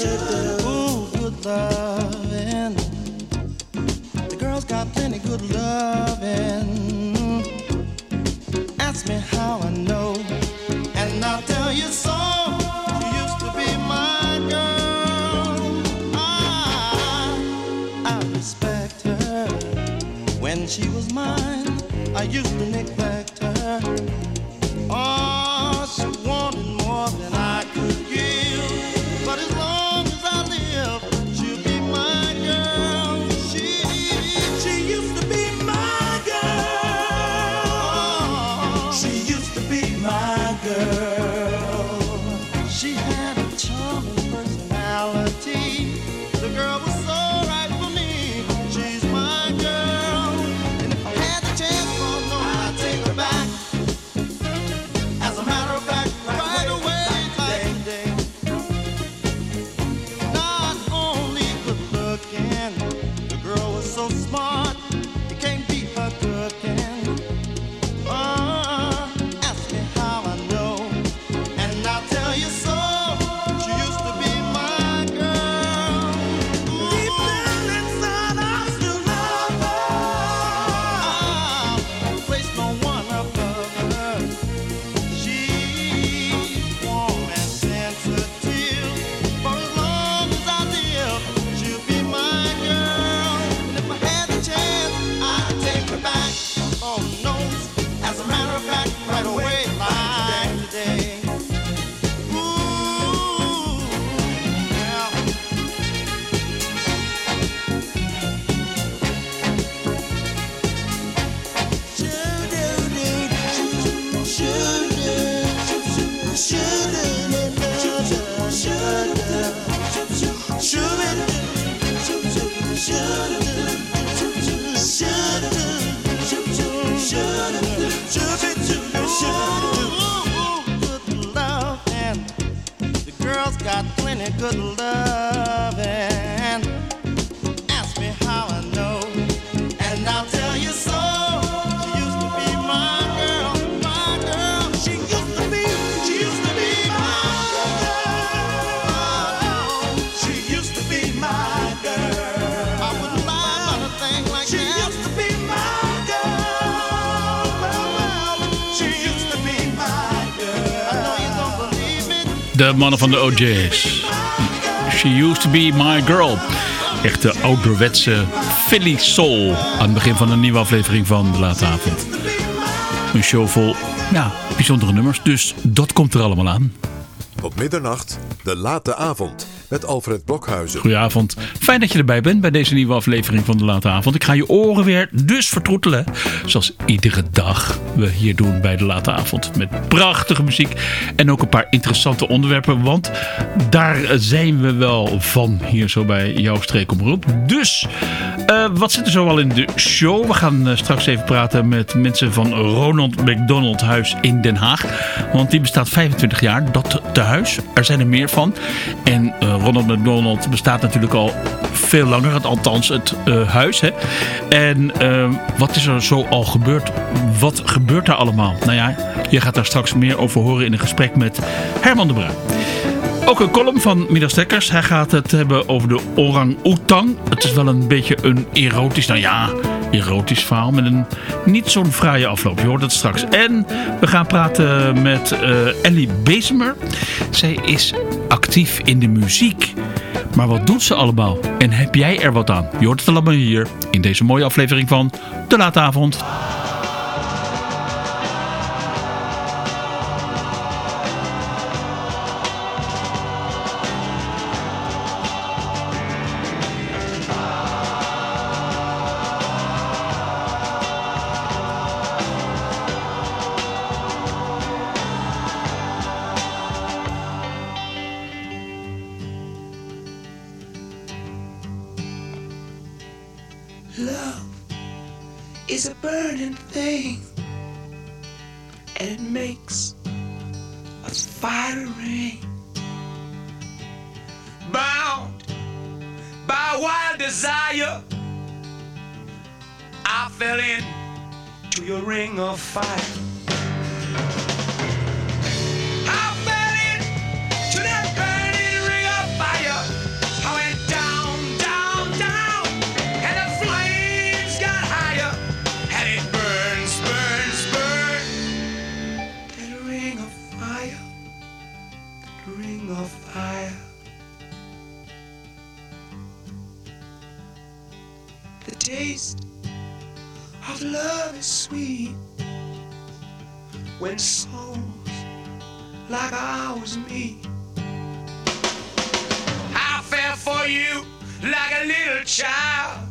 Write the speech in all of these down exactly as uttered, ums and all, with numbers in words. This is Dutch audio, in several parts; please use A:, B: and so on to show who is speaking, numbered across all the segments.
A: Ooh, good loving. The girls got plenty good loving. Ask me how I know, and I'll tell you so. She used to be my girl. I, I respect her. When she was mine, I used to neglect her. Oh, she wanted more than I could give. But as long as I live, she'll be my girl. She, she used to be my girl. She used to be my girl. She had a charming personality. The girl was so right for me. She's my girl. And if I had the chance, oh no, I'd take her back. As a matter of fact, right away, like today. Not only good looking, the girl was so smart, you can't beat her cooking. Uh, ask me how I know, and I'll tell you so. She used to be my girl. Deep down inside, I still love her. I'll place no one above her. She's warm and sensitive. For as long as I live, she'll be my girl. And if I had the chance, I'd take her back. Oh no, as a matter of fact, right away, like today. Ooh, yeah. Good loving. The girls got plenty good loving. Ask me how I know, and I'll tell you so. She used to be my girl, my girl. She used to be, she used to be my girl. She used to be my girl. I wouldn't lie about a thing like she that. She used to be my girl. Well, well, she used to be my girl. I know you don't believe me.
B: De mannen van de O J's. She used to be my girl. Echte ouderwetse Philly soul. Aan het begin van een nieuwe aflevering van De Late Avond. Een show vol, ja, bijzondere nummers. Dus dat komt er allemaal aan.
C: Op middernacht, De Late Avond. Met Alfred Blokhuizen.
B: Goedenavond. Fijn dat je erbij bent bij deze nieuwe aflevering van De Late Avond. Ik ga je oren weer dus vertroetelen. Zoals iedere dag we hier doen bij De Late Avond. Met prachtige muziek. En ook een paar interessante onderwerpen. Want daar zijn we wel van hier zo bij jouw streekomroep. Dus, uh, wat zit er zo al in de show? We gaan uh, straks even praten met mensen van Ronald McDonald Huis in Den Haag. Want die bestaat vijfentwintig jaar. Dat tehuis. Er zijn er meer van. En uh, Ronald McDonald bestaat natuurlijk al veel langer, althans het uh, huis. Hè? En uh, wat is er zo al gebeurd? Wat gebeurt daar allemaal? Nou ja, je gaat daar straks meer over horen in een gesprek met Herman de Bruin. Ook een column van Midas Dekkers. Hij gaat het hebben over de orang-oetang. Het is wel een beetje een erotisch, nou ja, erotisch verhaal met een niet zo'n fraaie afloop. Je hoort het straks. En we gaan praten met uh, Ellie Bezemer. Zij is actief in de muziek. Maar wat doet ze allemaal? En heb jij er wat aan? Je hoort het allemaal hier in deze mooie aflevering van De Late Avond.
D: Love is a burning thing, and it makes us firing. Bound by wild desire, I fell into your ring of fire. I fell into that burning ring of fire. ring of fire. The taste of love is sweet when souls like ours meet. I fell for you like a little child.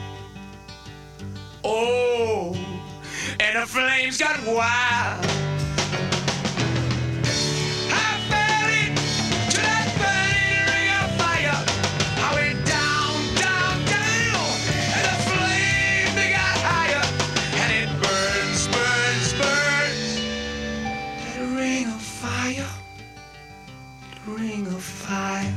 D: Oh, and the flames got wild. I fell into that burning ring of fire. I went down, down, down, and the flame they got higher, and it burns, burns, burns. That ring of fire, the ring of fire.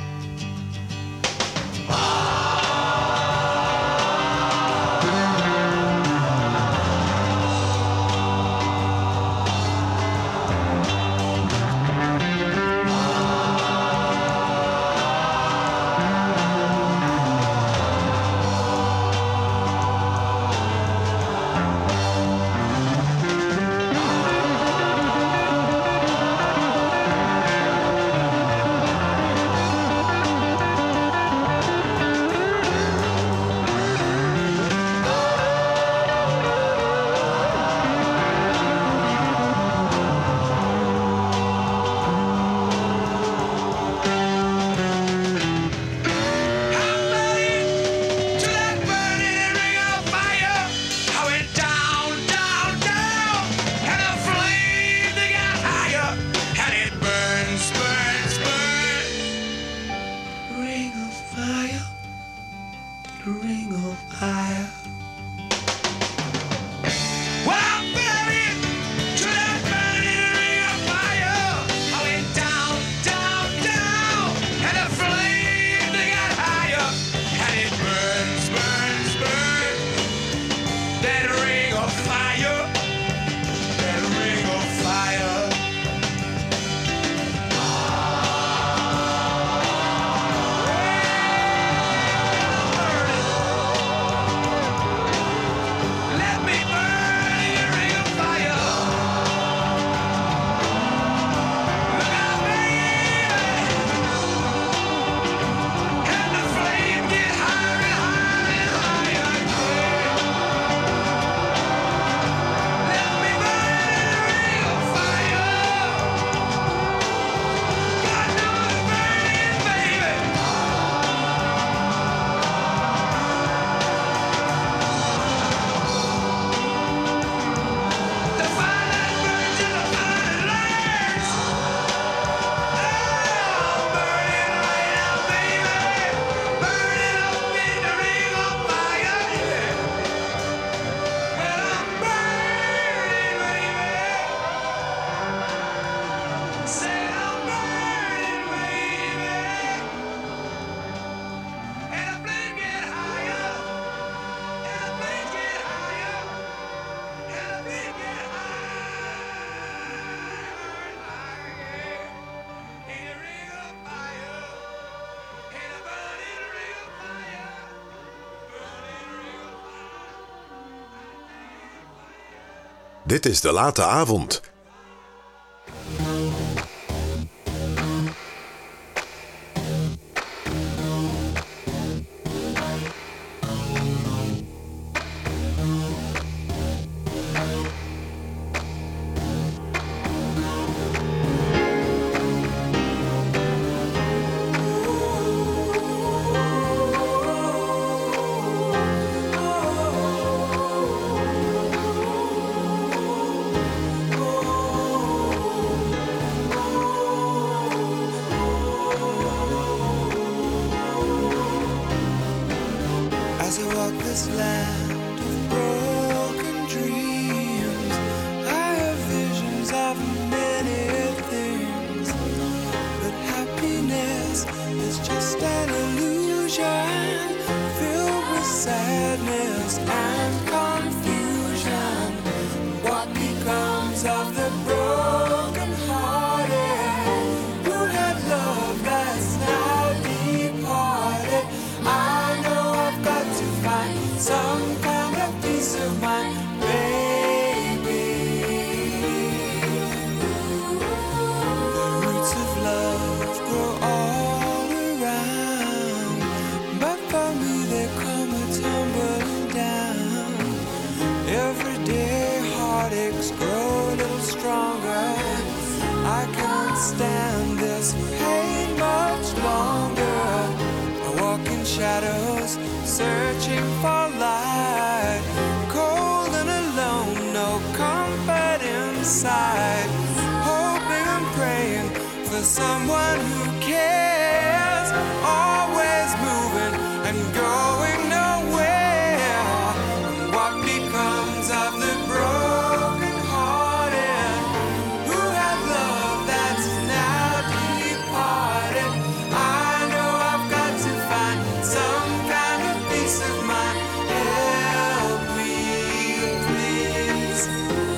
C: Dit is De Late Avond.
A: Oh
E: this pain much longer. I walk in shadows, searching for light. Cold and alone, no comfort inside. Hoping and praying for someone who cares. Always moving and going nowhere. What becomes of the broken hearted who have love that's now departed? I know I've got to find some kind of peace of mind. Help me, please.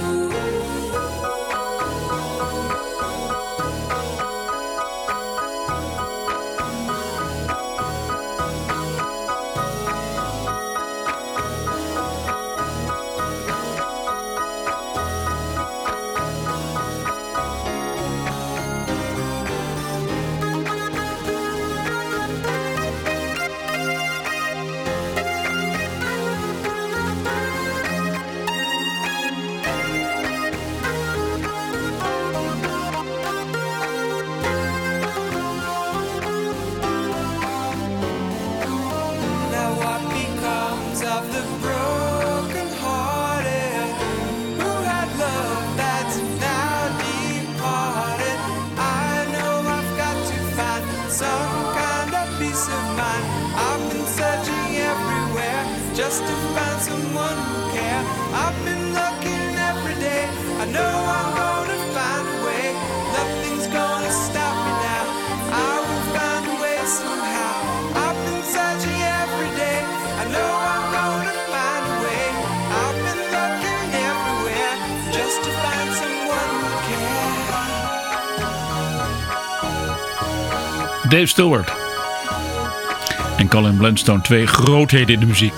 E: Now what becomes of the broken hearted who had love that's now departed? I know I've got to find some kind of peace of mind. I've been searching everywhere just to find someone who cares. I've been looking every day. I know I'm gonna find a way. Nothing's gonna stop me now. I will find a way somehow. I've been searching every day. I know I'm gonna find a way. I've been looking everywhere just to find someone who cares.
B: Dave Stewart en Colin Blunstone, twee grootheden in de muziek.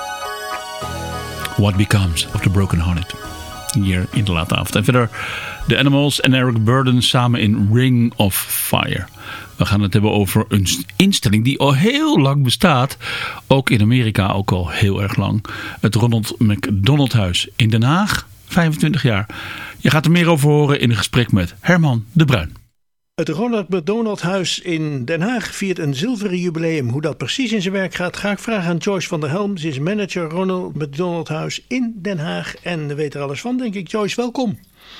B: What Becomes of the Broken Hearted. Hier in de late avond. En verder The Animals en Eric Burdon samen in Ring of Fire. We gaan het hebben over een instelling die al heel lang bestaat. Ook in Amerika ook al heel erg lang. Het Ronald McDonald Huis in Den Haag. vijfentwintig jaar. Je gaat er meer over horen in een gesprek met Herman de Bruin.
F: Het Ronald McDonald Huis in Den Haag viert een zilveren jubileum. Hoe dat precies in zijn werk gaat, ga ik vragen aan Joyce van der Helm. Ze is manager Ronald McDonald Huis in Den Haag en weet er alles van, denk ik. Joyce, welkom.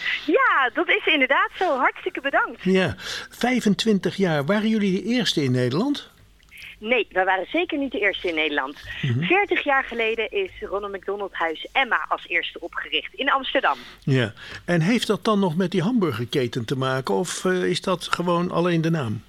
G: Ja, dat is inderdaad zo. Hartstikke bedankt.
F: Ja, vijfentwintig jaar. Waren jullie de eerste in Nederland?
G: Nee, wij waren zeker niet de eerste in Nederland.
F: Mhm.
G: veertig jaar geleden is Ronald McDonald Huis Emma als eerste opgericht in Amsterdam.
F: Ja, en heeft dat dan nog met die hamburgerketen te maken of uh, is dat gewoon alleen de naam?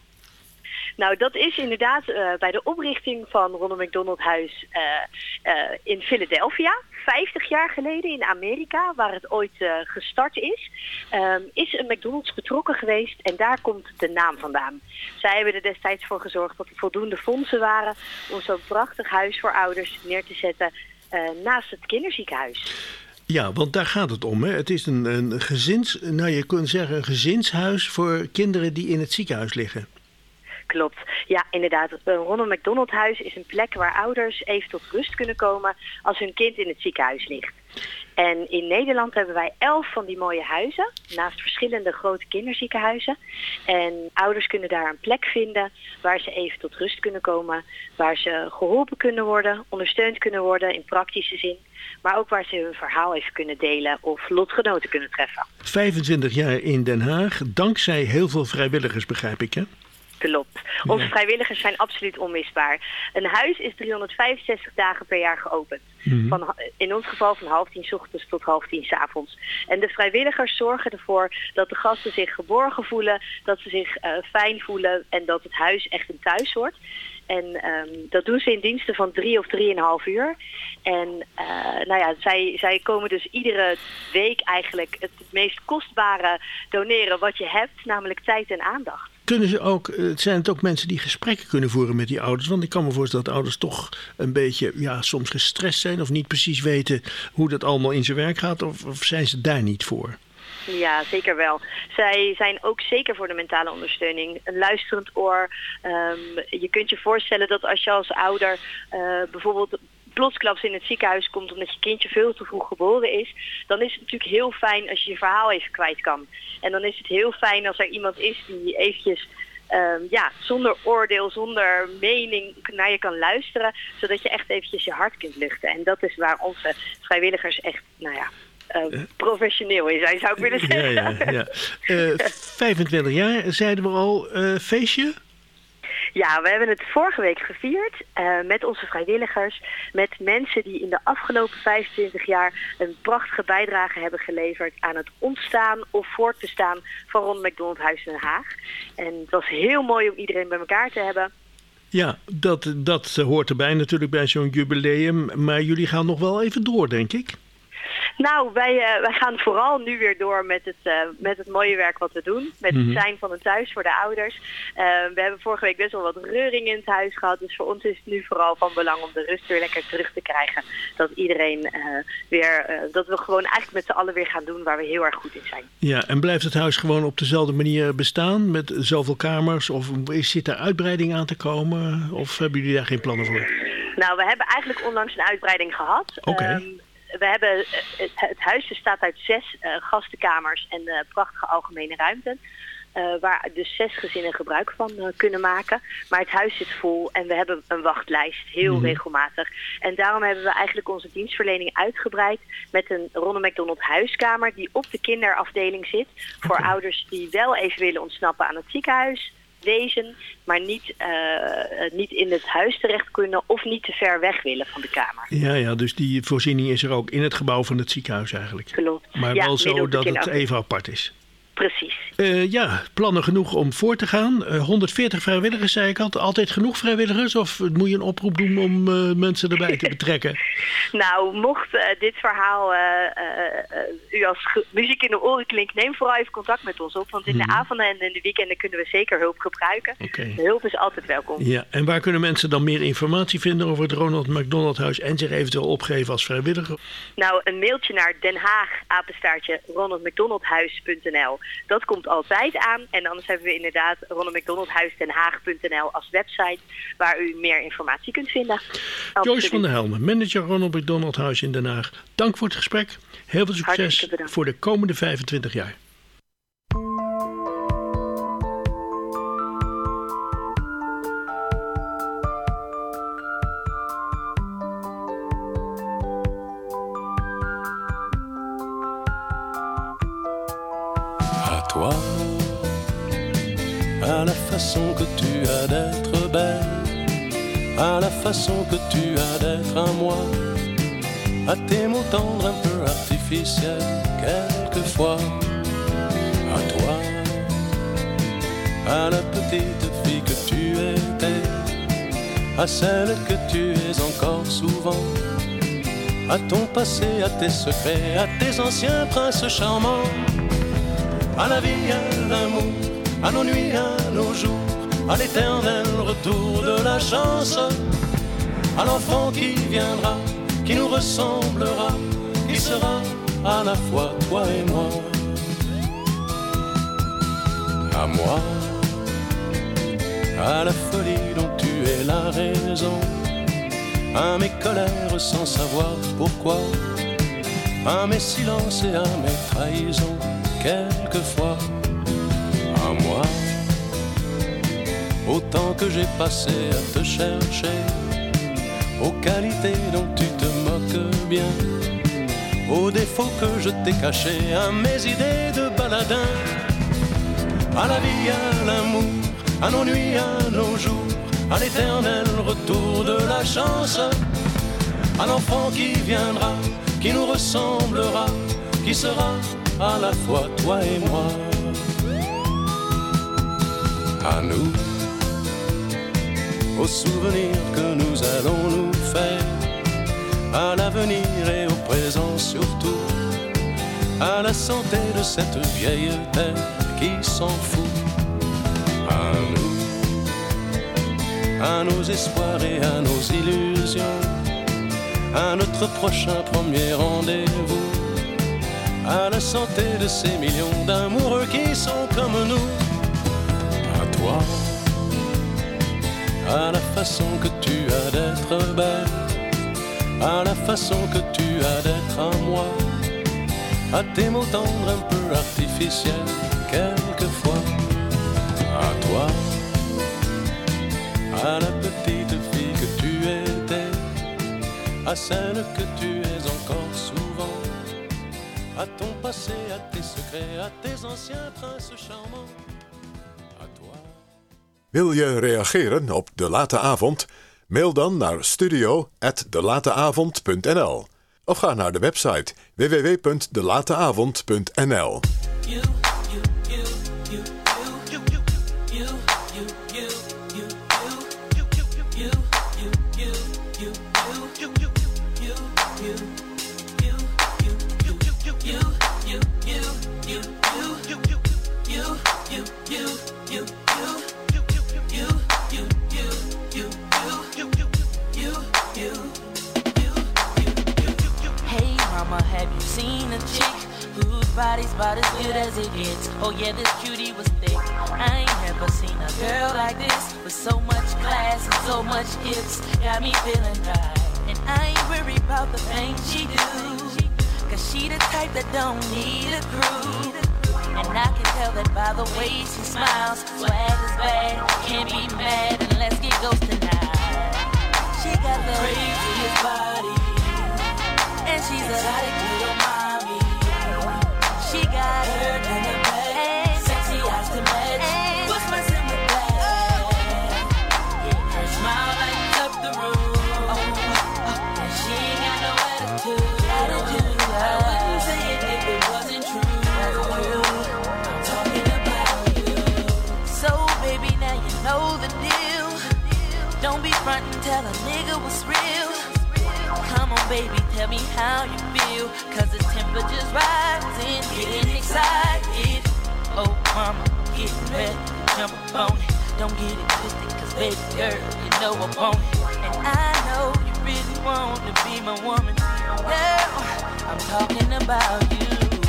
G: Nou, dat is inderdaad uh, bij de oprichting van Ronald McDonald Huis uh, uh, in Philadelphia, vijftig jaar geleden in Amerika, waar het ooit uh, gestart is, um, is een McDonald's betrokken geweest en daar komt de naam vandaan. Zij hebben er destijds voor gezorgd dat er voldoende fondsen waren om zo'n prachtig huis voor ouders neer te zetten uh, naast het kinderziekenhuis.
F: Ja, want daar gaat het om. Hè? Het is een, een gezins, nou je kunt zeggen een gezinshuis voor kinderen die in het ziekenhuis liggen.
G: Klopt. Ja, inderdaad. Het Ronald McDonald Huis is een plek waar ouders even tot rust kunnen komen als hun kind in het ziekenhuis ligt. En in Nederland hebben wij elf van die mooie huizen, naast verschillende grote kinderziekenhuizen. En ouders kunnen daar een plek vinden waar ze even tot rust kunnen komen, waar ze geholpen kunnen worden, ondersteund kunnen worden in praktische zin. Maar ook waar ze hun verhaal even kunnen delen of lotgenoten kunnen treffen.
F: vijfentwintig jaar in Den Haag, dankzij heel veel vrijwilligers, begrijp ik, hè?
G: Klopt. Onze vrijwilligers zijn absoluut onmisbaar. Een huis is driehonderdvijfenzestig dagen per jaar geopend. Mm-hmm. Van, in ons geval van half tien 's ochtends tot half tien 's avonds. En de vrijwilligers zorgen ervoor dat de gasten zich geborgen voelen, dat ze zich uh, fijn voelen en dat het huis echt een thuis wordt. En um, dat doen ze in diensten van drie of drieënhalf uur. En uh, nou ja, zij, zij komen dus iedere week eigenlijk het meest kostbare doneren wat je hebt, namelijk tijd en aandacht.
F: Kunnen ze ook, zijn het ook mensen die gesprekken kunnen voeren met die ouders? Want ik kan me voorstellen dat ouders toch een beetje, ja, soms gestrest zijn of niet precies weten hoe dat allemaal in zijn werk gaat. Of, of zijn ze daar niet voor?
G: Ja, zeker wel. Zij zijn ook zeker voor de mentale ondersteuning. Een luisterend oor. Um, je kunt je voorstellen dat als je als ouder uh, bijvoorbeeld plotsklaps in het ziekenhuis komt omdat je kindje veel te vroeg geboren is, dan is het natuurlijk heel fijn als je je verhaal even kwijt kan. En dan is het heel fijn als er iemand is die eventjes um, ja, zonder oordeel, zonder mening naar je kan luisteren, zodat je echt eventjes je hart kunt luchten. En dat is waar onze vrijwilligers echt, nou ja, uh, professioneel in zijn, zou ik willen zeggen.
F: Ja, ja, ja. Uh, vijfentwintig jaar, zeiden we al, uh, feestje?
G: Ja, we hebben het vorige week gevierd uh, met onze vrijwilligers. Met mensen die in de afgelopen vijfentwintig jaar een prachtige bijdrage hebben geleverd aan het ontstaan of voortbestaan van Ronald McDonald Huis Den Haag. En het was heel mooi om iedereen bij elkaar te hebben.
F: Ja, dat, dat hoort erbij natuurlijk bij zo'n jubileum. Maar jullie gaan nog wel even door, denk ik.
G: Nou, wij, uh, wij gaan vooral nu weer door met het, uh, met het mooie werk wat we doen. Met
F: Mm-hmm.
G: het zijn van een thuis voor de ouders. Uh, we hebben vorige week best wel wat reuring in het huis gehad. Dus voor ons is het nu vooral van belang om de rust weer lekker terug te krijgen. Dat iedereen uh, weer, uh, dat we gewoon eigenlijk met z'n allen weer gaan doen waar we heel erg goed in zijn.
F: Ja, en blijft het huis gewoon op dezelfde manier bestaan? Met zoveel kamers? Of zit er uitbreiding aan te komen? Of hebben jullie daar geen plannen voor?
G: Nou, we hebben eigenlijk onlangs een uitbreiding gehad.
F: Oké. Okay.
G: Um, We hebben, het, het huis bestaat uit zes uh, gastenkamers en uh, prachtige algemene ruimten. Uh, waar dus zes gezinnen gebruik van uh, kunnen maken. Maar het huis zit vol en we hebben een wachtlijst, heel mm-hmm. regelmatig. En daarom hebben we eigenlijk onze dienstverlening uitgebreid met een Ronald McDonald huiskamer die op de kinderafdeling zit. Voor okay. ouders die wel even willen ontsnappen aan het ziekenhuis. Wezen, maar niet, uh, niet in het huis terecht kunnen of niet te ver weg willen van de kamer.
F: Ja, ja, dus die voorziening is er ook in het gebouw van het ziekenhuis eigenlijk.
G: Klopt.
F: Maar
G: ja,
F: wel zo dat het even apart is.
G: Precies.
F: Uh, ja, plannen genoeg om voor te gaan. Uh, honderdveertig vrijwilligers, zei ik al. Altijd genoeg vrijwilligers? Of moet je een oproep doen om uh, mensen erbij te betrekken?
G: Nou, mocht uh, dit verhaal uh, uh, u als ge- muziek in de oren klinkt, neem vooral even contact met ons op. Want in de hmm. avonden en in de weekenden kunnen we zeker hulp gebruiken.
F: Okay.
G: De hulp is altijd welkom.
F: Ja, en waar kunnen mensen dan meer informatie vinden over het Ronald McDonald Huis en zich eventueel opgeven als vrijwilliger?
G: Nou, een mailtje naar Den Haag, apenstaartje, ronald mcdonald huis punt n l. Dat komt altijd aan. En anders hebben we inderdaad ronald mcdonald huis den haag punt n l als website waar u meer informatie kunt vinden. Absoluut.
F: Joyce van der Helmen, manager Ronald McDonald Huis in Den Haag. Dank voor het gesprek. Heel veel succes voor de komende vijfentwintig jaar.
H: Toi, à la façon que tu as d'être belle, à la façon que tu as d'être à moi, à tes mots tendres un peu artificiels quelquefois, à toi, à la petite fille que tu étais, à celle que tu es encore souvent, à ton passé, à tes secrets, à tes anciens princes charmants. À la vie, à l'amour, à nos nuits, à nos jours, à l'éternel retour de la chance, à l'enfant qui viendra, qui nous ressemblera, qui sera à la fois toi et moi. À moi, à la folie dont tu es la raison, à mes colères sans savoir pourquoi, à mes silences et à mes trahisons. Quelquefois, à moi, au temps que j'ai passé à te chercher, aux qualités dont tu te moques bien, aux défauts que je t'ai cachés, à mes idées de baladin, à la vie, à l'amour, à nos nuits, à nos jours, à l'éternel retour de la chance, à l'enfant qui viendra, qui nous ressemblera, qui sera à la fois toi et moi. À nous, aux souvenirs que nous allons nous faire, à l'avenir et au présent surtout, à la santé de cette vieille terre qui s'en fout. À nous, à nos espoirs et à nos illusions, à notre prochain premier rendez-vous, à la santé de ces millions d'amoureux qui sont comme nous. À toi, à la façon que tu as d'être belle, à la façon que tu as d'être à moi, à tes mots tendres un peu artificiels quelquefois. À toi, à celle que tu es encore souvent, à ton passé, à tes secrets, à tes anciens princes charmants, à toi.
C: Wil je reageren op De Late Avond? Mail dan naar studio at delateavond punt n l of ga naar de website w w w punt delateavond punt n l.
I: Have you seen a chick whose body's about as good as it gets? Oh yeah, this cutie was thick. I ain't never seen a girl like this, with so much class and so much hips. Got me feeling right, and I ain't worried about the things she do, cause she the type that don't need a crew. And I can tell that by the way she smiles. Swag is bad, can't be mad unless it goes tonight. She got the craziest body, and she's a exotic little mommy. She got her in the bed, sexy eyes to match. What's messing with that? Yeah, her smile lights up the room, and she ain't got no attitude. attitude. I wouldn't say it if it wasn't true. I'm talking about you. So baby, now you know the deal. Don't be frontin', tell a nigga what's real. Come on, baby, tell me how you feel, cause the temperature's rising, getting excited. Oh, mama, get ready, jump up on it. Don't get it twisted, cause baby girl, you know I want it. And I know you really want to be my woman. Girl, I'm talking about you.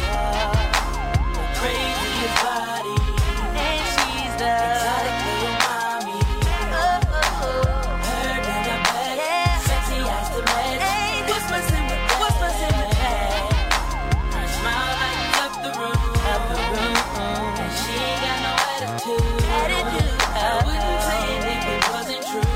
I: The craziest body, and she's the exotic little mommy. Oh, oh, oh. Her in the back, yeah. Sexy eyes to match. What's messing with that? What's messing with that? Her smile lights up the room, up the room, and she ain't got no attitude. Attitude. I wouldn't say it if it wasn't true.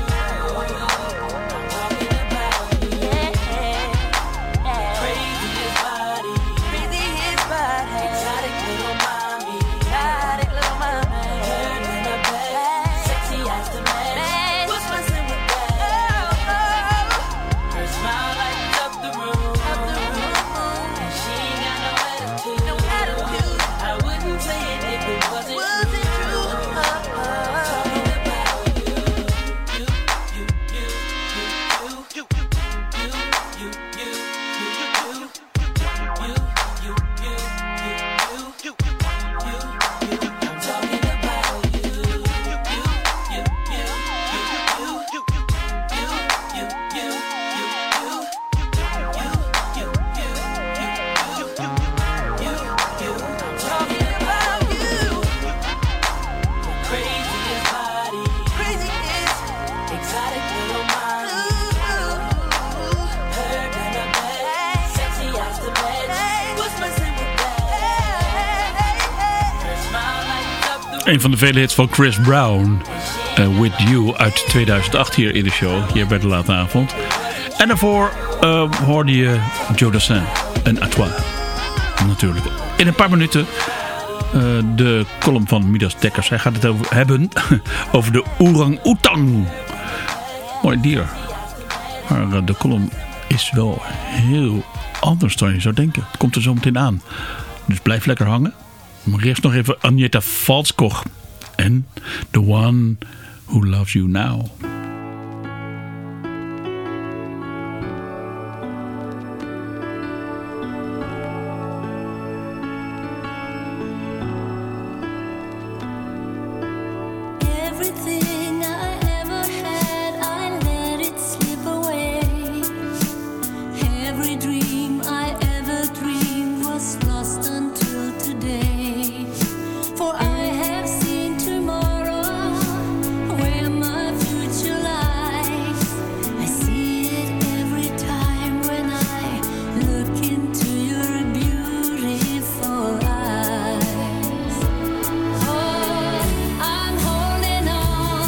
I: I'm talking about you. Yeah, yeah. Craziest body, craziest body, exotic little mommy, exotic little mommy. Her in the back, sexy eyes to match. What's messing with that? Oh, oh. Her smile lights up the room, up the room, and she ain't got no attitude. No attitude. I wouldn't say it if it wasn't, wasn't true. Oh, oh. I'm talking about you. You, you, you, you, you, you, you, you, you, you, you, you, you, you, you, you, you. I'm talking about you. You, you, you, you, you, you, you, you, you, you,
B: Een van de vele hits van Chris Brown, uh, With You uit tweeduizend acht hier in de show, hier bij de Late Avond. En daarvoor uh, hoorde je Joe Dassin en À Toi. Natuurlijk. In een paar minuten uh, de column van Midas Dekkers. Hij gaat het over, hebben over de orang-oetang. Mooi dier. Maar uh, de column is wel heel anders dan je zou denken. Het komt er zo meteen aan. Dus blijf lekker hangen. Maar eerst nog even Agneta Faltskog en The One Who Loves You Now.
J: Everything I ever had, I let it slip away. Every dream I ever dreamed was lost until today. For I have seen tomorrow, where my future lies. I see it every time when I look into your beautiful eyes. Oh, I'm holding on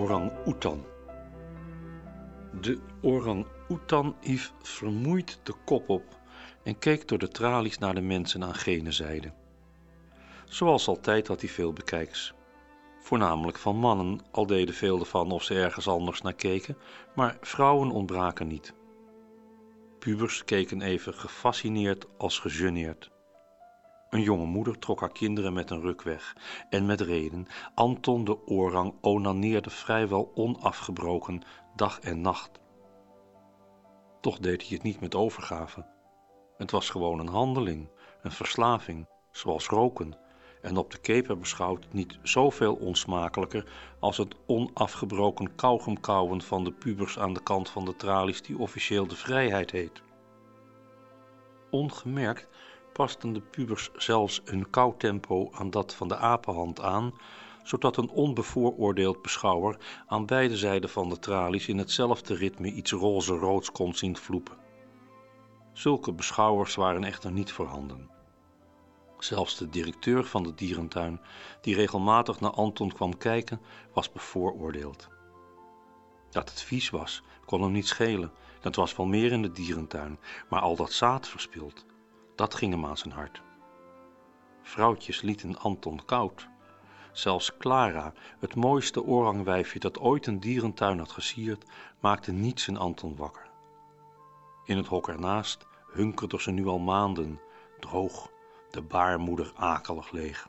K: orang-oetan. De orang-oetan hief vermoeid de kop op en keek door de tralies naar de mensen aan gene zijde. Zoals altijd had hij veel bekijks. Voornamelijk van mannen, al deden veel ervan of ze ergens anders naar keken, maar vrouwen ontbraken niet. Pubers keken even gefascineerd als gegeneerd. Een jonge moeder trok haar kinderen met een ruk weg, en met reden. Anton de orang onaneerde vrijwel onafgebroken dag en nacht. Toch deed hij het niet met overgave. Het was gewoon een handeling, een verslaving, zoals roken, en op de keper beschouwd niet zoveel onsmakelijker als het onafgebroken kauwgomkauwen van de pubers aan de kant van de tralies die officieel de vrijheid heet. Ongemerkt pasten de pubers zelfs hun kauwtempo aan dat van de apenhand aan, zodat een onbevooroordeeld beschouwer aan beide zijden van de tralies in hetzelfde ritme iets roze-roods kon zien vloepen. Zulke beschouwers waren echter niet voorhanden. Zelfs de directeur van de dierentuin, die regelmatig naar Anton kwam kijken, was bevooroordeeld. Dat het vies was, kon hem niet schelen. Dat was wel meer in de dierentuin, maar al dat zaad verspild, dat ging hem aan zijn hart. Vrouwtjes lieten Anton koud. Zelfs Clara, het mooiste orangwijfje dat ooit een dierentuin had gesierd, maakte niets in Anton wakker. In het hok ernaast hunkerde ze nu al maanden, droog, de baarmoeder akelig leeg.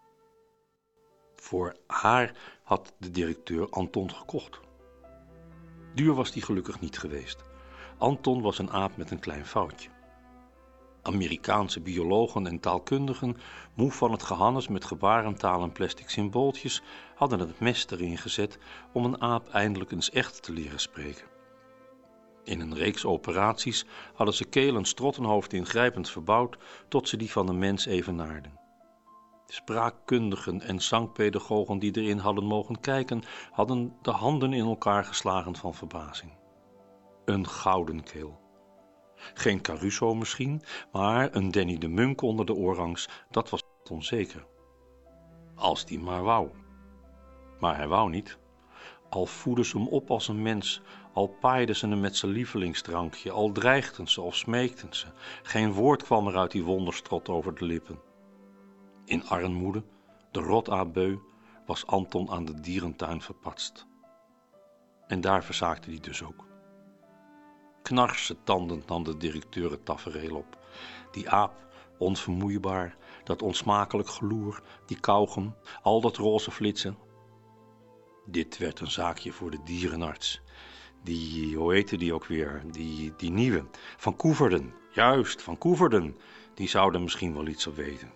K: Voor haar had de directeur Anton gekocht. Duur was die gelukkig niet geweest. Anton was een aap met een klein foutje. Amerikaanse biologen en taalkundigen, moe van het gehannes met gebarentaal en plastic symbooltjes, hadden het mes erin gezet om een aap eindelijk eens echt te leren spreken. In een reeks operaties hadden ze keel en strottenhoofd ingrijpend verbouwd tot ze die van een mens evenaarden. Spraakkundigen en zangpedagogen die erin hadden mogen kijken, hadden de handen in elkaar geslagen van verbazing. Een gouden keel. Geen Caruso misschien, maar een Danny de Munk onder de orangs, dat was onzeker. Als die maar wou. Maar hij wou niet. Al voedden ze hem op als een mens, al paaiden ze hem met zijn lievelingsdrankje, al dreigden ze of smeekten ze. Geen woord kwam er uit die wonderstrot over de lippen. In armoede, de rotaapbeu, was Anton aan de dierentuin verpatst. En daar verzaakte hij dus ook. Knarsetandend nam de directeur het tafereel op. Die aap, onvermoeibaar, dat onsmakelijk geloer, die kauwgom, al dat roze flitsen. Dit werd een zaakje voor de dierenarts. Die, hoe heette die ook weer, die, die nieuwe, van Koeverden, juist, van Koeverden, die zouden misschien wel iets op weten.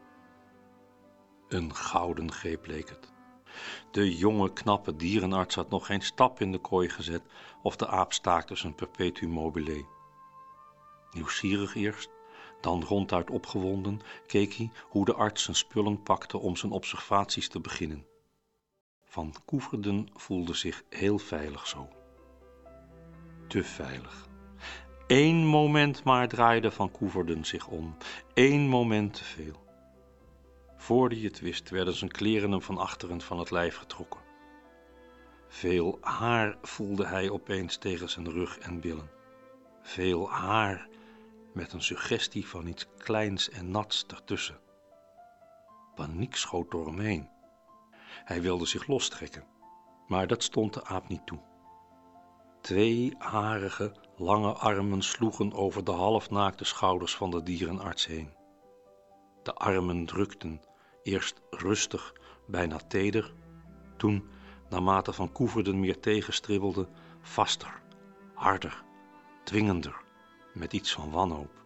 K: Een gouden greep leek het. De jonge, knappe dierenarts had nog geen stap in de kooi gezet of de aap staakte zijn perpetuum mobile. Nieuwsgierig eerst, dan ronduit opgewonden, keek hij hoe de arts zijn spullen pakte om zijn observaties te beginnen. Van Koeverden voelde zich heel veilig zo. Te veilig. Eén moment maar draaide Van Koeverden zich om. Eén moment te veel. Voor hij het wist, werden zijn kleren hem van achteren van het lijf getrokken. Veel haar voelde hij opeens tegen zijn rug en billen. Veel haar met een suggestie van iets kleins en nats ertussen. Paniek schoot door hem heen. Hij wilde zich lostrekken, maar dat stond de aap niet toe. Twee harige, lange armen sloegen over de halfnaakte schouders van de dierenarts heen. De armen drukten, eerst rustig, bijna teder, toen, naarmate Van Koeverden meer tegenstribbelde, vaster, harder, dwingender, met iets van wanhoop.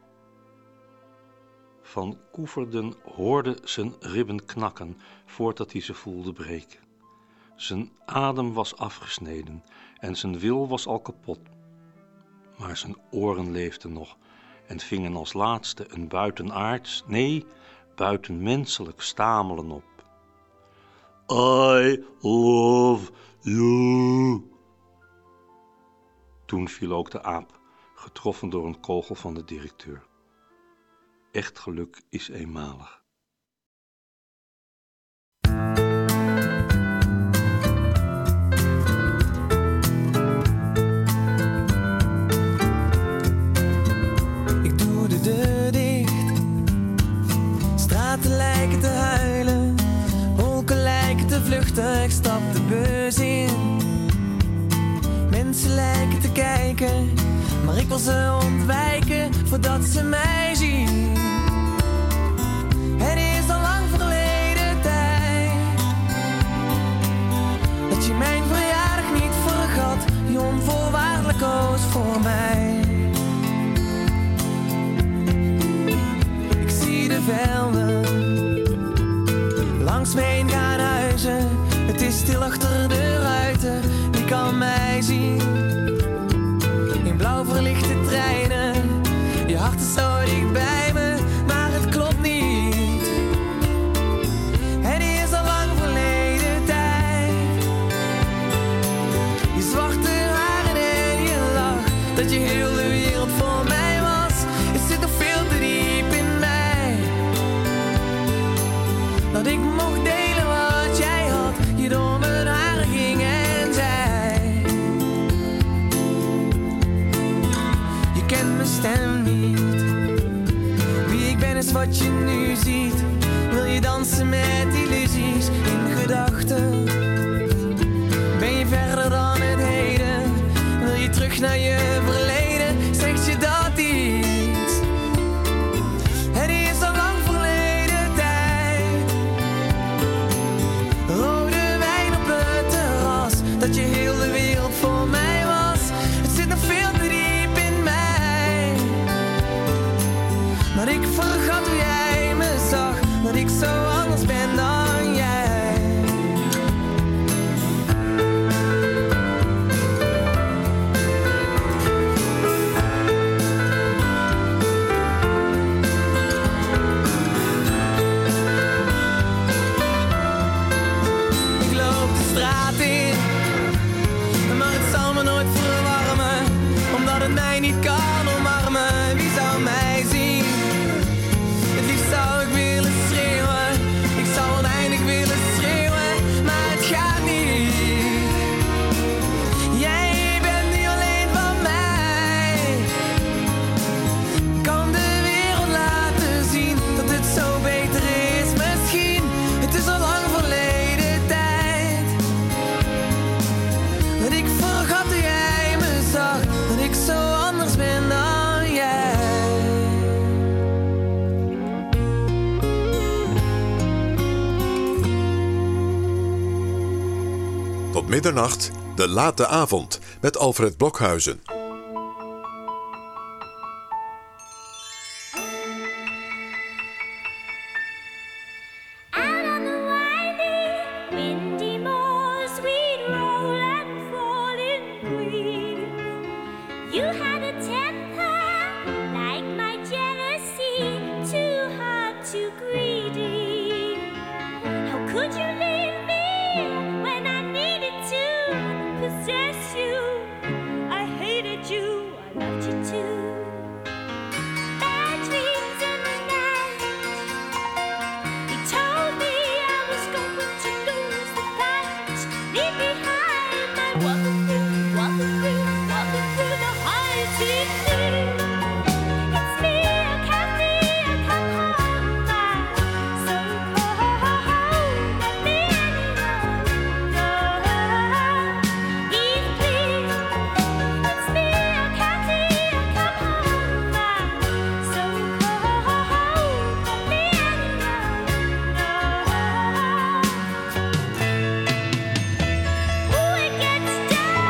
K: Van Koeverden hoorde zijn ribben knakken voordat hij ze voelde breken. Zijn adem was afgesneden en zijn wil was al kapot. Maar zijn oren leefden nog en vingen als laatste een buitenaards, nee, buitenmenselijk stamelen op. I love you. Toen viel ook de aap, getroffen door een kogel van de directeur. Echt geluk is eenmalig.
E: mensen lijken te kijken, maar ik wil ze ontwijken voordat ze mij zien. Het is al lang verleden tijd dat je mijn verjaardag niet vergat, je onvoorwaardelijk koos voor mij. Ik zie de velden langs me heen gaan huizen, het is stil achter de ruiten, wie kan mij zien? In blauw verlichte treinen, je hart is zo dicht bij me, maar het klopt niet. Het is al lang verleden tijd. Je zwarte haren en je lach, dat je heel de wereld voor mij was. Het zit nog veel te diep in mij, dat ik mocht delen wat jij had, je door mijn haren ging en zei. Je kent mijn stem niet, wie ik ben is wat je nu ziet. Wil je dansen met illusies in gedachten? Ben je verder dan het heden? Wil je terug naar je verleden? Zegt je dat iets? Het is al lang verleden tijd. Rode wijn op het terras, dat je heel de wereld voor mij was. Het zit nog veel te diep in mij, dat ik vergat hoe jij me zag, dat ik zo anders ben dan jij. Ik loop de straat in, maar het zal me nooit verwarmen, omdat het mij niet kan omarmen. Wie zou mij zien? Het liefst zou ik willen schreeuwen, ik zou oneindig willen schreeuwen, maar het gaat niet. Jij bent niet alleen van mij, kan de wereld laten zien dat het zo beter is misschien. Het is al lang verleden tijd, dat ik vergat hoe jij me zag, dat ik zo anders ben dan jij.
C: Tot middernacht, de late avond met Alfred Blokhuizen.
J: Out on the winding, windy moors, we'd roll and fall in green. You had a temper like my jealousy, too hard, too greedy. How could you leave me when I needed to possess you? I hated you, I loved you too. Bad dreams in the night. He told me I was going to lose the fight. Leave behind my walking through, walking through, walking through the high sea. It's me, I can't be, I come home by. So cold, let me anyone know. Please, please. It's me, I can't be, I come home by. So cold, let me anyone know. Ooh, it gets dark.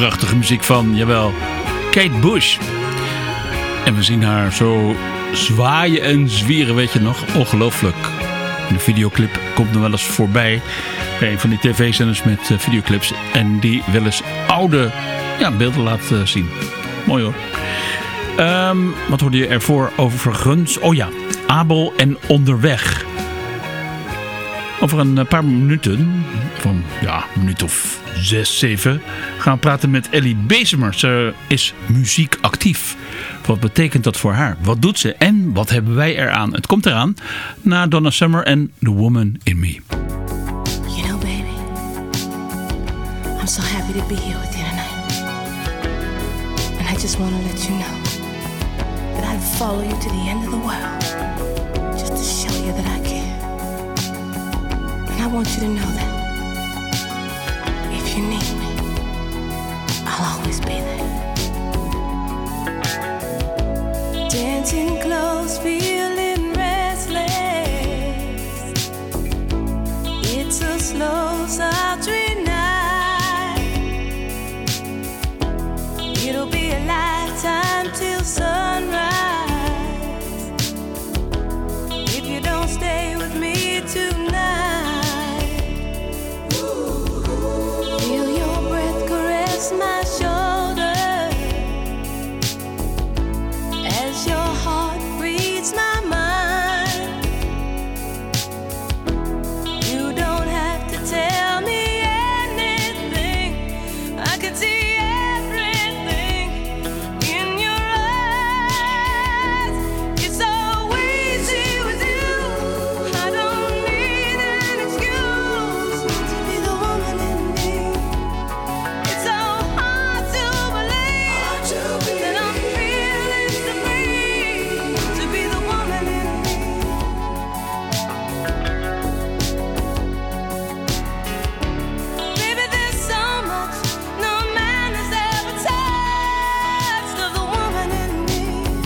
B: prachtige muziek van, jawel, Kate Bush. En we zien haar zo zwaaien en zwieren, weet je nog? Ongelooflijk. De videoclip komt nog wel eens voorbij bij een van die tv-zenders met uh, videoclips. En die wel eens oude ja, beelden laat uh, zien. Mooi hoor. Um, wat hoorde je ervoor overigens? Oh ja, Abel en Onderweg. Over een paar minuten, van ja, een minuut of zes, zeven, gaan we praten met Ellie Bezemer. Ze is muziekactief. Wat betekent dat voor haar? Wat doet ze en wat hebben wij eraan? Het komt eraan na Donna Summer en The Woman in Me.
L: You know, baby, I'm so happy to be here with you tonight. And I just want to let you know that I'd follow you to the end of the world just to show you that I care. And I want you to know that if you need me, I'll always be there. Dancing close, feeling restless. It's a slow, sultry night. It'll be a lifetime till sunrise if you don't stay with me tonight. Feel your breath caress my shoulder as your heart reads my mind. You don't have to tell me anything. I can see everything in your eyes. It's so easy with you. I don't need an excuse to be the woman in me. It's so hard to believe that I'm feeling so free to be the woman in me. Baby, there's so much no man has ever touched of the woman in me.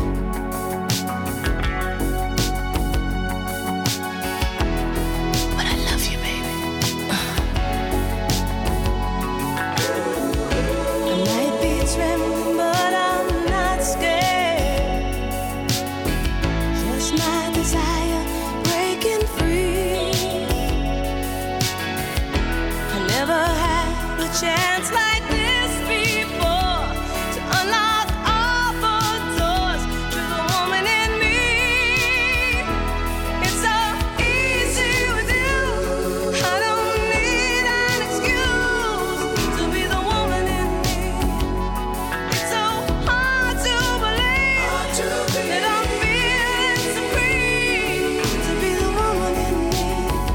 L: But I love you, baby. I might be trembling, but I'm not scared. Just my desire breaking free. I never had a chance like this before to unlock all the doors to the woman in me. It's so easy with you. I don't need an excuse to be the woman in me. It's so hard to believe that I'm feeling so free to be the woman in me.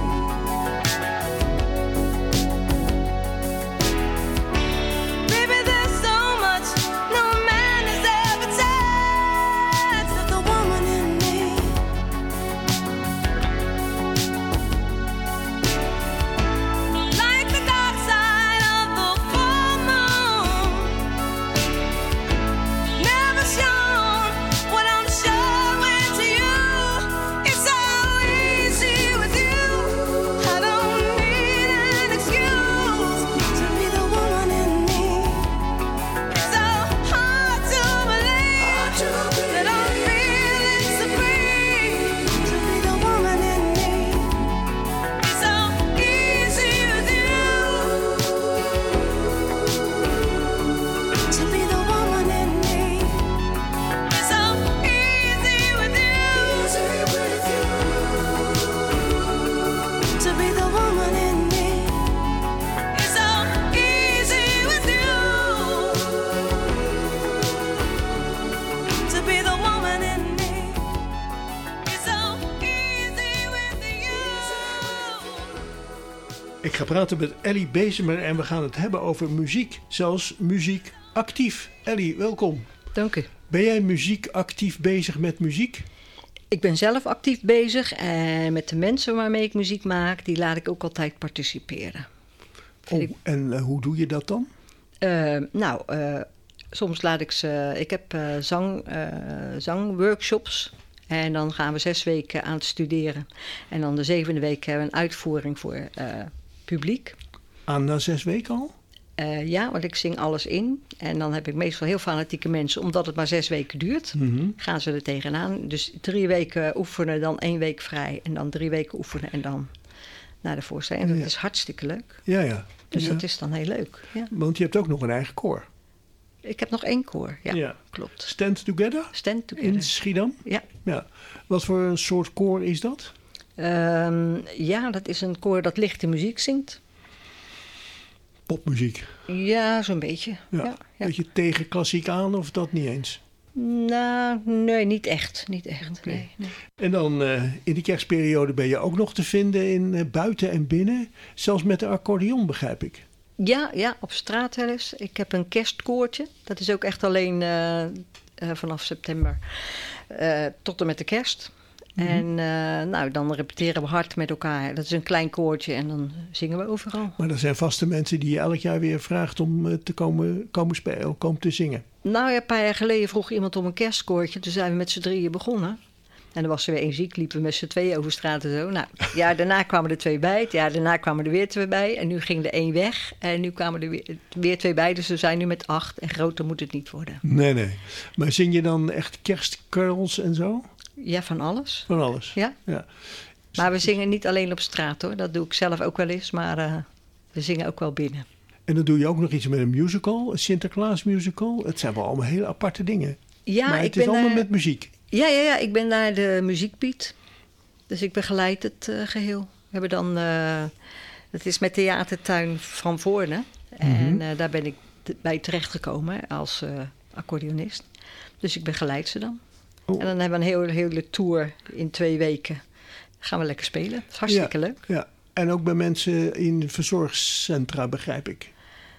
L: Baby, there's so much no man has ever touched of the woman in me. Like the dark side of the full moon, never shown what I'm showing to you. It's so easy with you. I don't need an excuse to be the woman in me. It's so hard to believe that I'm feeling so free to be the woman in me. It's so easy with you to be the woman in me. It's so easy with you to be the woman in me. It's so easy with you to be the woman in me. It's so easy with you.
F: Ik ga praten met Ellie Bezemer en we gaan het hebben over muziek. Zelfs muziek actief. Ellie, welkom.
M: Dank u.
F: Ben jij muziek actief bezig met muziek?
M: Ik ben zelf actief bezig en met de mensen waarmee ik muziek maak, die laat ik ook altijd participeren.
F: Oh, en uh, hoe doe je dat dan?
M: Uh, nou, uh, soms laat ik ze... Ik heb uh, zang, uh, zangworkshops en dan gaan we zes weken aan het studeren. En dan de zevende week hebben we een uitvoering voor uh, publiek.
F: Aan na zes weken al?
M: Uh, ja, want ik zing alles in. En dan heb ik meestal heel fanatieke mensen, omdat het maar zes weken duurt.
F: Mhm.
M: Gaan ze er tegenaan. Dus drie weken oefenen, dan één week vrij. En dan drie weken oefenen en dan naar de voorstelling. En dat
F: Ja.
M: is hartstikke leuk.
F: Ja, ja.
M: Dus
F: Ja.
M: dat is dan heel leuk. Ja.
F: Want je hebt ook nog een eigen koor.
M: Ik heb nog één koor, ja,
F: Ja.
M: klopt.
F: Stand Together
M: Stand Together.
F: in Schiedam?
M: Ja.
F: Ja. Wat voor een soort koor is dat?
M: Um, ja, dat is een koor dat lichte muziek zingt.
F: Popmuziek.
M: Ja, zo'n beetje.
F: Ja.
M: Ja, ja.
F: Beetje tegen klassiek aan of dat niet eens?
M: Nou, nee, niet echt. Niet echt, nee. nee.
F: En dan uh, in die kerstperiode ben je ook nog te vinden in uh, buiten en binnen. Zelfs met de accordeon, begrijp ik.
M: Ja, ja, op straat wel eens. Ik heb een kerstkoortje. Dat is ook echt alleen uh, uh, vanaf september uh, tot en met de kerst. Mm-hmm. En uh, nou, dan repeteren we hard met elkaar. Dat is een klein koortje en dan zingen we overal.
F: Maar er zijn vaste mensen die je elk jaar weer vraagt om uh, te komen, komen spelen, komen te zingen.
M: Nou ja, een paar jaar geleden vroeg iemand om een kerstkoortje. Toen zijn we met z'n drieën begonnen. En dan was er weer één ziek, liepen we met z'n tweeën over straat en zo. Nou, ja, daarna kwamen er twee bij. Ja, daarna kwamen er weer twee bij. En nu ging er één weg. En nu kwamen er weer, weer twee bij. Dus we zijn nu met acht. En groter moet het niet worden.
F: Nee, nee. Maar zing je dan echt kerstcarols en zo?
M: Ja, van alles.
F: Van alles?
M: Ja.
F: ja.
M: Maar we zingen niet alleen op straat hoor. Dat doe ik zelf ook wel eens. Maar uh, we zingen ook wel binnen.
F: En dan doe je ook nog iets met een musical, een Sinterklaas musical. Het zijn wel allemaal hele aparte dingen.
M: Ja,
F: maar het
M: ik
F: is
M: ben
F: allemaal
M: daar...
F: met muziek.
M: Ja, ja, ja, ik ben daar de muziekpiet. Dus ik begeleid het uh, geheel. We hebben dan, uh, dat is met Theatertuin van Voorne. Mm-hmm. En uh, daar ben ik t- bij terechtgekomen als uh, accordeonist. Dus ik begeleid ze dan. Oh. En dan hebben we een hele, hele tour in twee weken. Dan gaan we lekker spelen. Dat is hartstikke
F: ja,
M: leuk.
F: Ja. En ook bij mensen in verzorgcentra, begrijp ik.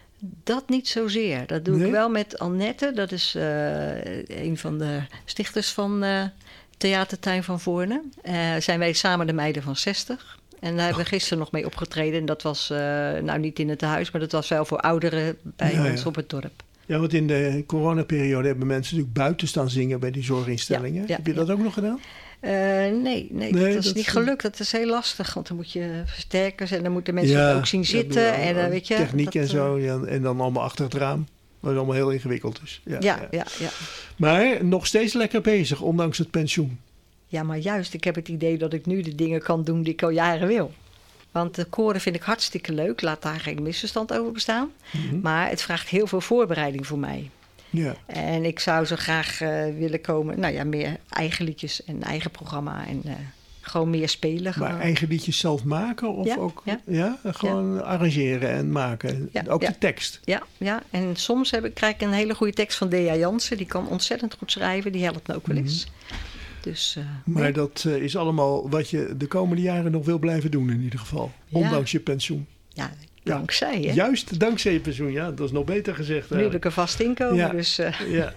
M: Dat niet zozeer. Dat doe
F: nee?
M: ik wel met Annette. Dat is uh, een van de stichters van uh, Theatertuin van Voorne. Uh, zijn wij samen de meiden van zestig. En daar hebben we gisteren nog mee opgetreden. En dat was uh, nou niet in het huis, maar dat was wel voor ouderen bij ja, ons ja. op het dorp.
F: Ja, want in de coronaperiode hebben mensen natuurlijk buiten staan zingen bij die zorginstellingen. Ja, ja, Heb je dat ja. ook nog gedaan?
M: Uh, nee, nee, nee, dat is dat niet gelukt. Dat is heel lastig, want dan moet je versterkers en dan moeten mensen ja, ook zien zitten. Ja, en, uh, weet je,
F: techniek
M: dat,
F: en zo, ja, en dan allemaal achter het raam. Wat allemaal heel ingewikkeld is. Ja,
M: ja,
F: ja.
M: ja, ja.
F: Maar nog steeds lekker bezig, ondanks het pensioen.
M: Ja, maar juist, ik heb het idee dat ik nu de dingen kan doen die ik al jaren wil. Want de koren vind ik hartstikke leuk, laat daar geen misverstand over bestaan. Mm-hmm. Maar het vraagt heel veel voorbereiding voor mij.
F: Ja.
M: En ik zou zo graag uh, willen komen, nou ja, meer eigen liedjes en eigen programma en uh, gewoon meer spelen.
F: Maar
M: gewoon.
F: eigen liedjes zelf maken of
M: ja,
F: ook
M: ja.
F: Ja, gewoon ja. arrangeren en maken?
M: Ja,
F: ook
M: ja.
F: de tekst?
M: Ja, ja, en soms heb ik, krijg ik een hele goede tekst van Dea Jansen. Die kan ontzettend goed schrijven, die helpt me ook wel eens. Mm-hmm. Dus, uh,
F: maar
M: nee.
F: dat uh, is allemaal wat je de komende jaren nog wil blijven doen in ieder geval. Ja. Ondanks je pensioen.
M: Ja, dankzij hè?
F: Juist, dankzij je pensioen. Ja, dat is nog beter gezegd.
M: Nu heb ik een vast inkomen.
F: Ja.
M: Dus, uh.
F: ja.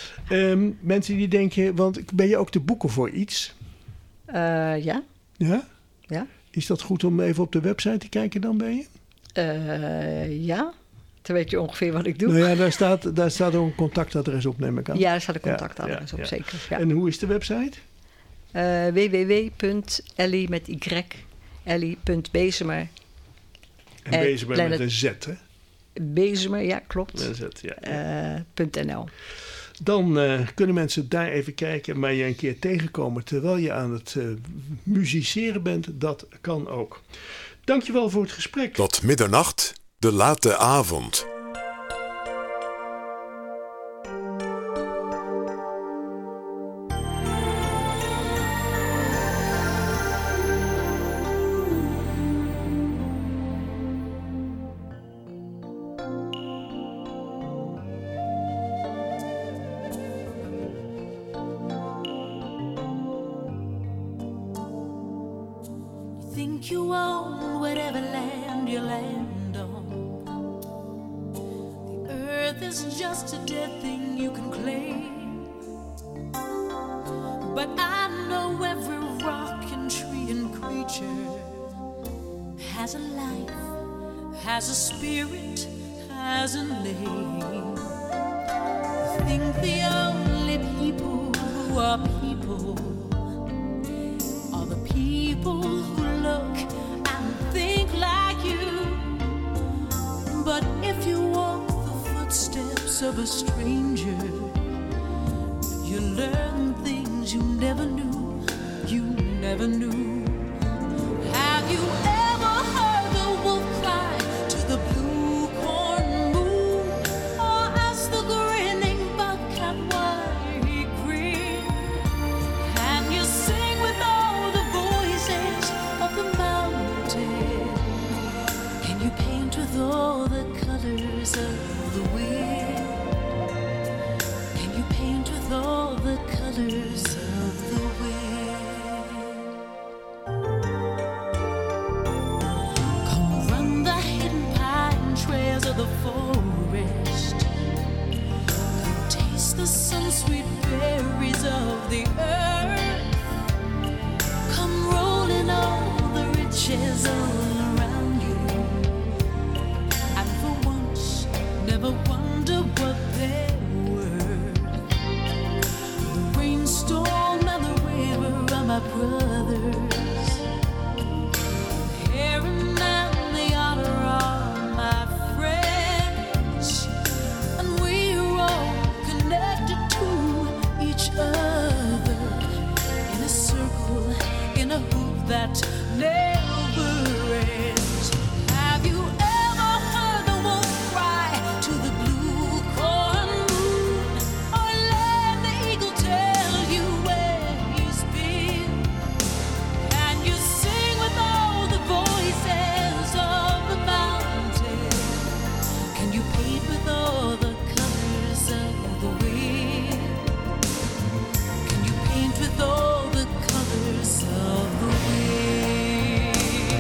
F: um, mensen die denken, want ben je ook te boeken voor iets?
M: Uh, ja.
F: Ja?
M: Ja.
F: Is dat goed om even op de website te kijken dan bij je?
M: Uh, ja. Dan weet je ongeveer wat ik doe.
F: Nou ja, daar staat, daar staat ook een contactadres op, neem ik aan.
M: Ja, daar staat een contactadres ja, ja, op,
F: ja.
M: zeker. Ja.
F: En hoe is de website?
M: Uh, w w w punt ellie met y, ellie punt bezemer.
F: En Bezemer met een Z, hè?
M: Bezemer, ja, klopt.
F: Met een Z, ja. ja.
M: Uh, punt n l.
F: Dan uh, kunnen mensen daar even kijken, maar je een keer tegenkomen terwijl je aan het uh, musiceren bent. Dat kan ook. Dankjewel voor het gesprek.
C: Tot middernacht, de late avond.
J: Think you own whatever land you land on. The earth is just a dead thing you can claim. But I know every rock and tree and creature has a life, has a spirit, has a name. I think the only people who are people are the people who look and think like you. But if you
N: face of a stranger, you learn things you never knew, you never knew. Have you ever heard the wolf cry to the blue corn moon, or ask the grinning bobcat why he grinned? Can you sing with all the voices of the mountain? Can you paint with all the colors of the wind? Can you paint with all the colors of the wind? Come run the hidden pine trails of the forest. Come taste the sun-sweet berries of the earth. Come roll in all the riches all around you, and for once never wonder what they were. The rainstorm and the river are my brothers. The heron and the otter are my friends, and we're all connected to each other in a circle, in a hoop that never ends. Have you ever heard the wolf cry to the blue corn moon, or let the eagle tell you where he's been? Can you sing with all the voices of the mountain? Can you paint with all the colors of the wind? Can you paint with all the colors of the wind?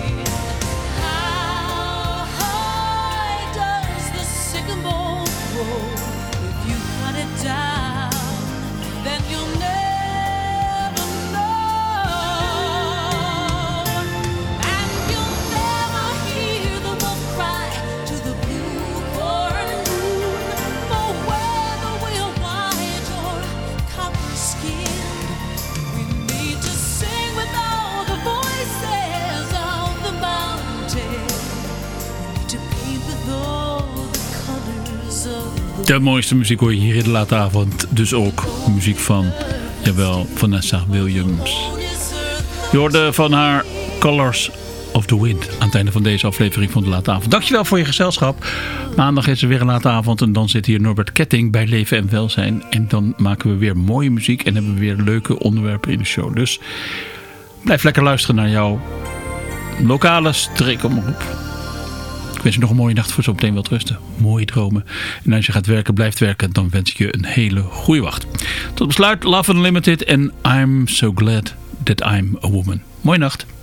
N: How high does the sycamore grow? If you cut it down, then you'll never know. And you'll never hear the wolf cry to the blue corn moon, for whether we're white or copper skinned, we need to sing with all the voices of the mountain. We need to paint with all the colors of the
B: De mooiste muziek hoor je hier in de late avond. Dus ook muziek van, jawel, Vanessa Williams. Je hoorde van haar Colors of the Wind aan het einde van deze aflevering van de late avond. Dankjewel voor je gezelschap. Maandag is er weer een late avond en dan zit hier Norbert Ketting bij Leven en Welzijn. En dan maken we weer mooie muziek en hebben we weer leuke onderwerpen in de show. Dus blijf lekker luisteren naar jouw lokale streekomroep. Ik wens je nog een mooie nacht, voor zo meteen wel rusten. Mooie dromen. En als je gaat werken, blijft werken, dan wens ik je een hele goede wacht. Tot besluit, Love Unlimited en I'm So Glad That I'm a Woman. Mooie nacht.